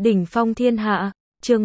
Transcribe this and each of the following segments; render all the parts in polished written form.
Đỉnh phong thiên hạ, chương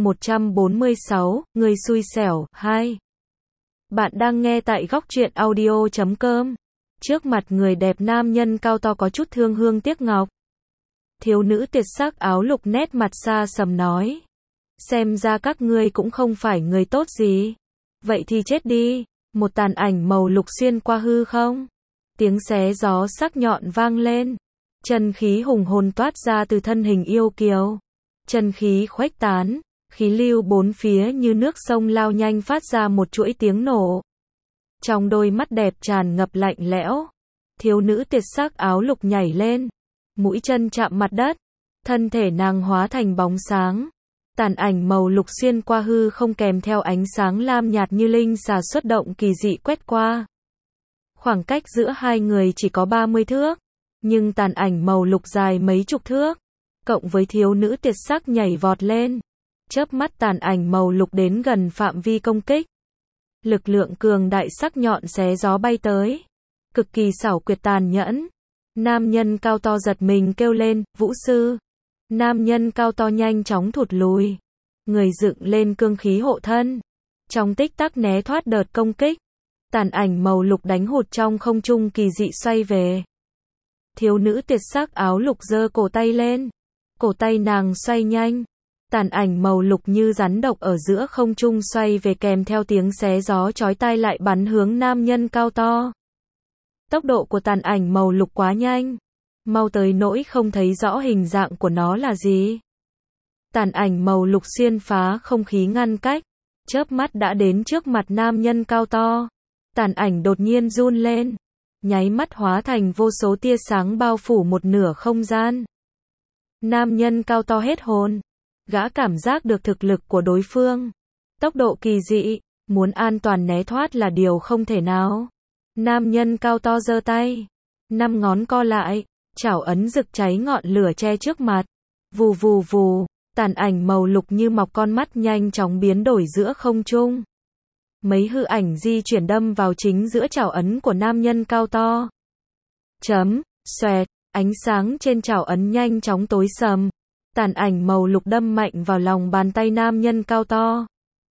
146, người xui xẻo, 2. Bạn đang nghe tại góc truyện audio.com. Trước mặt người đẹp nam nhân cao to có chút thương hương tiếc ngọc. Thiếu nữ tuyệt sắc áo lục nét mặt xa sầm nói. Xem ra các ngươi cũng không phải người tốt gì. Vậy thì chết đi. Một tàn ảnh màu lục xuyên qua hư không. Tiếng xé gió sắc nhọn vang lên. Chân khí hùng hồn toát ra từ thân hình yêu kiều. Chân khí khuếch tán, khí lưu bốn phía như nước sông lao nhanh phát ra một chuỗi tiếng nổ. Trong đôi mắt đẹp tràn ngập lạnh lẽo, thiếu nữ tuyệt sắc áo lục nhảy lên, mũi chân chạm mặt đất, thân thể nàng hóa thành bóng sáng. Tàn ảnh màu lục xuyên qua hư không kèm theo ánh sáng lam nhạt như linh xà xuất động kỳ dị quét qua. Khoảng cách giữa hai người chỉ có 30 thước, nhưng tàn ảnh màu lục dài mấy chục thước. Cộng với thiếu nữ tuyệt sắc nhảy vọt lên, chớp mắt tàn ảnh màu lục đến gần phạm vi công kích. Lực lượng cường đại sắc nhọn xé gió bay tới, cực kỳ xảo quyệt tàn nhẫn. Nam nhân cao to giật mình kêu lên, Vũ sư. Nam nhân cao to nhanh chóng thụt lùi, người dựng lên cương khí hộ thân, trong tích tắc né thoát đợt công kích. Tàn ảnh màu lục đánh hụt trong không trung kỳ dị xoay về. Thiếu nữ tuyệt sắc áo lục giơ cổ tay lên. Cổ tay nàng xoay nhanh, tàn ảnh màu lục như rắn độc ở giữa không trung xoay về kèm theo tiếng xé gió chói tai lại bắn hướng nam nhân cao to. Tốc độ của tàn ảnh màu lục quá nhanh, mau tới nỗi không thấy rõ hình dạng của nó là gì. Tàn ảnh màu lục xuyên phá không khí ngăn cách, chớp mắt đã đến trước mặt nam nhân cao to. Tàn ảnh đột nhiên run lên, nháy mắt hóa thành vô số tia sáng bao phủ một nửa không gian. Nam nhân cao to hết hồn, gã cảm giác được thực lực của đối phương. Tốc độ kỳ dị, muốn an toàn né thoát là điều không thể nào. Nam nhân cao to giơ tay, 5 ngón co lại, chảo ấn rực cháy ngọn lửa che trước mặt. Vù vù vù, tàn ảnh màu lục như mọc con mắt nhanh chóng biến đổi giữa không trung. Mấy hư ảnh di chuyển đâm vào chính giữa chảo ấn của nam nhân cao to. Xoẹt. Ánh sáng trên chảo ấn nhanh chóng tối sầm. Tàn ảnh màu lục đâm mạnh vào lòng bàn tay nam nhân cao to.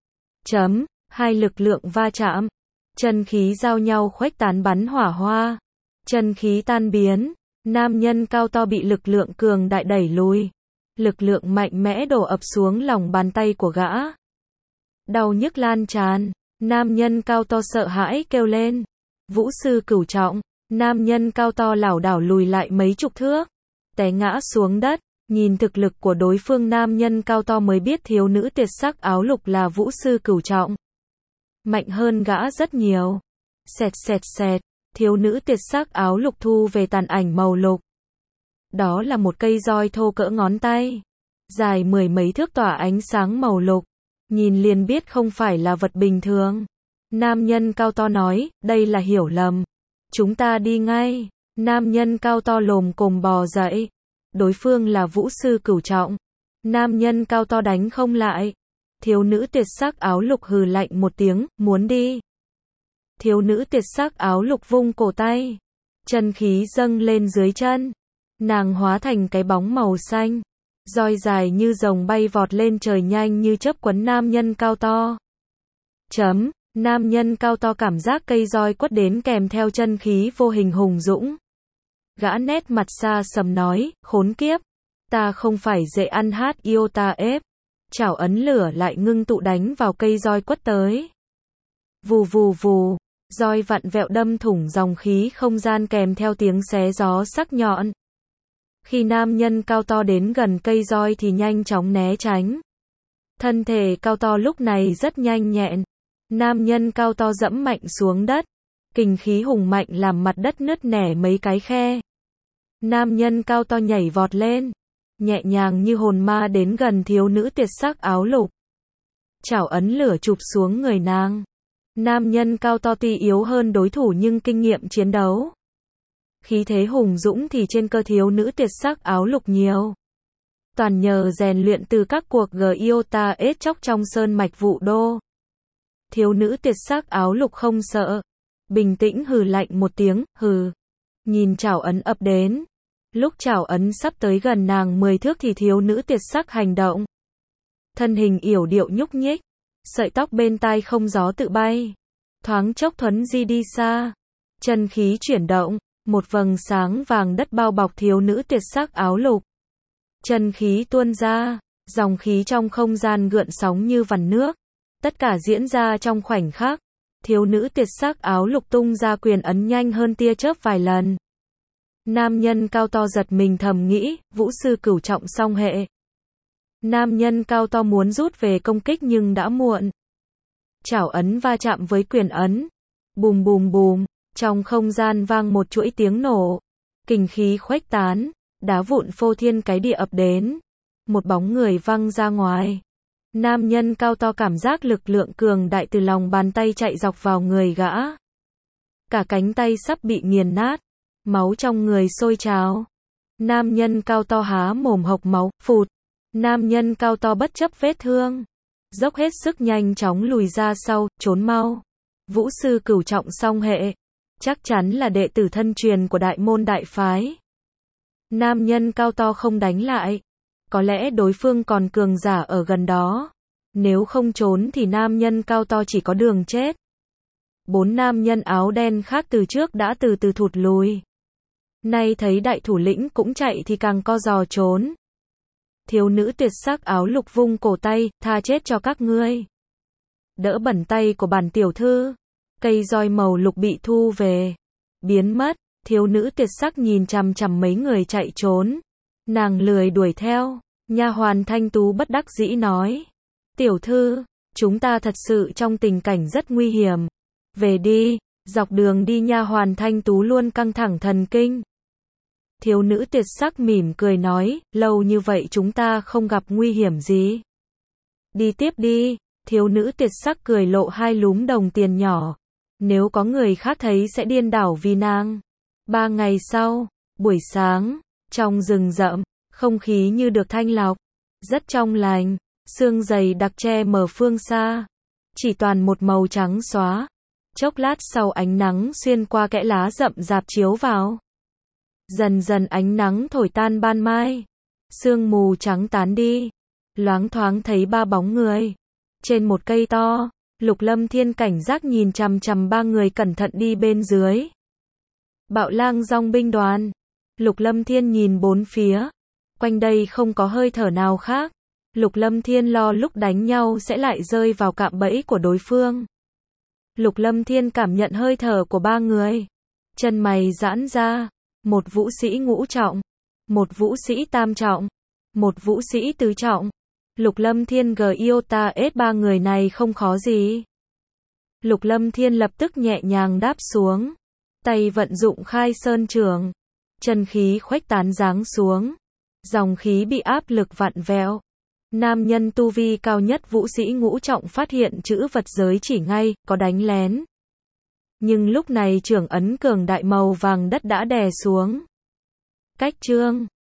Hai lực lượng va chạm. Chân khí giao nhau khuếch tán bắn hỏa hoa. Chân khí tan biến. Nam nhân cao to bị lực lượng cường đại đẩy lùi. Lực lượng mạnh mẽ đổ ập xuống lòng bàn tay của gã. Đau nhức lan tràn. Nam nhân cao to sợ hãi kêu lên. Vũ sư cửu trọng. Nam nhân cao to lảo đảo lùi lại mấy chục thước, té ngã xuống đất. Nhìn thực lực của đối phương, nam nhân cao to mới biết thiếu nữ tuyệt sắc áo lục là vũ sư cửu trọng, mạnh hơn gã rất nhiều. Xẹt, thiếu nữ tuyệt sắc áo lục thu về tàn ảnh màu lục. Đó là một cây roi thô cỡ ngón tay, dài 10 mấy thước tỏa ánh sáng màu lục, nhìn liền biết không phải là vật bình thường. Nam nhân cao to nói, đây là hiểu lầm. Chúng ta đi ngay. Nam nhân cao to lồm cồm bò dậy. Đối phương là vũ sư cửu trọng. Nam nhân cao to đánh không lại. Thiếu nữ tuyệt sắc áo lục hừ lạnh một tiếng, muốn đi. Thiếu nữ tuyệt sắc áo lục vung cổ tay. Chân khí dâng lên dưới chân. Nàng hóa thành cái bóng màu xanh. Roi dài như rồng bay vọt lên trời nhanh như chớp quấn nam nhân cao to. Nam nhân cao to cảm giác cây roi quất đến kèm theo chân khí vô hình hùng dũng. Gã nét mặt xa sầm nói, khốn kiếp, ta không phải dễ ăn hát yêu ta ép. Chảo ấn lửa lại ngưng tụ đánh vào cây roi quất tới. Vù vù vù, roi vặn vẹo đâm thủng dòng khí không gian kèm theo tiếng xé gió sắc nhọn. Khi nam nhân cao to đến gần cây roi thì nhanh chóng né tránh. Thân thể cao to lúc này rất nhanh nhẹn. Nam nhân cao to dẫm mạnh xuống đất, kình khí hùng mạnh làm mặt đất nứt nẻ mấy cái khe. Nam nhân cao to nhảy vọt lên, nhẹ nhàng như hồn ma đến gần thiếu nữ tuyệt sắc áo lục. Chảo ấn lửa chụp xuống người nàng. Nam nhân cao to tuy yếu hơn đối thủ nhưng kinh nghiệm chiến đấu, khí thế hùng dũng thì trên cơ thiếu nữ tuyệt sắc áo lục nhiều. Toàn nhờ rèn luyện từ các cuộc Giota ết chóc trong sơn mạch Vũ Đô. Thiếu nữ tuyệt sắc áo lục không sợ, bình tĩnh hừ lạnh một tiếng, hừ. Nhìn chảo ấn ập đến, Lúc chảo ấn sắp tới gần nàng 10 thước thì thiếu nữ tuyệt sắc hành động. Thân hình yểu điệu nhúc nhích, sợi tóc bên tai không gió tự bay. Thoáng chốc thuấn di đi xa. Chân khí chuyển động, một vầng sáng vàng đất bao bọc thiếu nữ tuyệt sắc áo lục. Chân khí tuôn ra, dòng khí trong không gian gợn sóng như vằn nước. Tất cả diễn ra trong khoảnh khắc. Thiếu nữ tuyệt sắc áo lục tung ra quyền ấn nhanh hơn tia chớp vài lần. Nam nhân cao to giật mình thầm nghĩ, vũ sư cửu trọng song hệ. Nam nhân cao to muốn rút về công kích nhưng đã muộn. Chảo ấn va chạm với quyền ấn. Bùm bùm bùm, trong không gian vang một chuỗi tiếng nổ. Kình khí khuếch tán, đá vụn phô thiên cái địa ập đến. Một bóng người văng ra ngoài. Nam nhân cao to cảm giác lực lượng cường đại từ lòng bàn tay chạy dọc vào người gã. Cả cánh tay sắp bị nghiền nát. Máu trong người sôi trào. Nam nhân cao to há mồm hộc máu, phụt. Nam nhân cao to bất chấp vết thương. Dốc hết sức nhanh chóng lùi ra sau, trốn mau. Vũ sư cửu trọng song hệ. Chắc chắn là đệ tử thân truyền của đại môn đại phái. Nam nhân cao to không đánh lại. Có lẽ đối phương còn cường giả ở gần đó. Nếu không trốn thì nam nhân cao to chỉ có đường chết. 4 nam nhân áo đen khác từ trước đã từ từ thụt lùi. Nay thấy đại thủ lĩnh cũng chạy thì càng co giò trốn. Thiếu nữ tuyệt sắc áo lục vung cổ tay, tha chết cho các ngươi. Đỡ bẩn tay của bản tiểu thư. Cây roi màu lục bị thu về. Biến mất, thiếu nữ tuyệt sắc nhìn chằm chằm mấy người chạy trốn. Nàng lười đuổi theo. Nha hoàn Thanh Tú bất đắc dĩ nói. Tiểu thư, chúng ta thật sự trong tình cảnh rất nguy hiểm. Về đi. Dọc đường đi nha hoàn Thanh Tú luôn căng thẳng thần kinh. Thiếu nữ tuyệt sắc mỉm cười nói, lâu như vậy chúng ta không gặp nguy hiểm gì. Đi tiếp đi. Thiếu nữ tuyệt sắc cười lộ 2 lúm đồng tiền nhỏ. Nếu có người khác thấy sẽ điên đảo vì nàng. 3 ngày sau, buổi sáng, trong rừng rậm, không khí như được thanh lọc, rất trong lành, sương dày đặc che mờ phương xa, chỉ toàn một màu trắng xóa. Chốc lát sau ánh nắng xuyên qua kẽ lá rậm rạp chiếu vào. Dần dần ánh nắng thổi tan ban mai, sương mù trắng tán đi, loáng thoáng thấy 3 bóng người. Trên một cây to, Lục Lâm Thiên cảnh giác nhìn chằm chằm 3 người cẩn thận đi bên dưới. Bạo lang dòng binh đoàn. Lục Lâm Thiên nhìn bốn phía. Quanh đây không có hơi thở nào khác. Lục Lâm Thiên lo lúc đánh nhau sẽ lại rơi vào cạm bẫy của đối phương. Lục Lâm Thiên cảm nhận hơi thở của 3 người. Chân mày giãn ra. Một vũ sĩ ngũ trọng. Một vũ sĩ tam trọng. Một vũ sĩ tứ trọng. Lục Lâm Thiên Giota S 3 người này không khó gì. Lục Lâm Thiên lập tức nhẹ nhàng đáp xuống. Tay vận dụng khai sơn trường. Chân khí khuếch tán giáng xuống. Dòng khí bị áp lực vặn vẹo. Nam nhân tu vi cao nhất vũ sĩ ngũ trọng phát hiện chữ vật giới chỉ ngay, có đánh lén. Nhưng lúc này trưởng ấn cường đại màu vàng đất đã đè xuống. Cách chương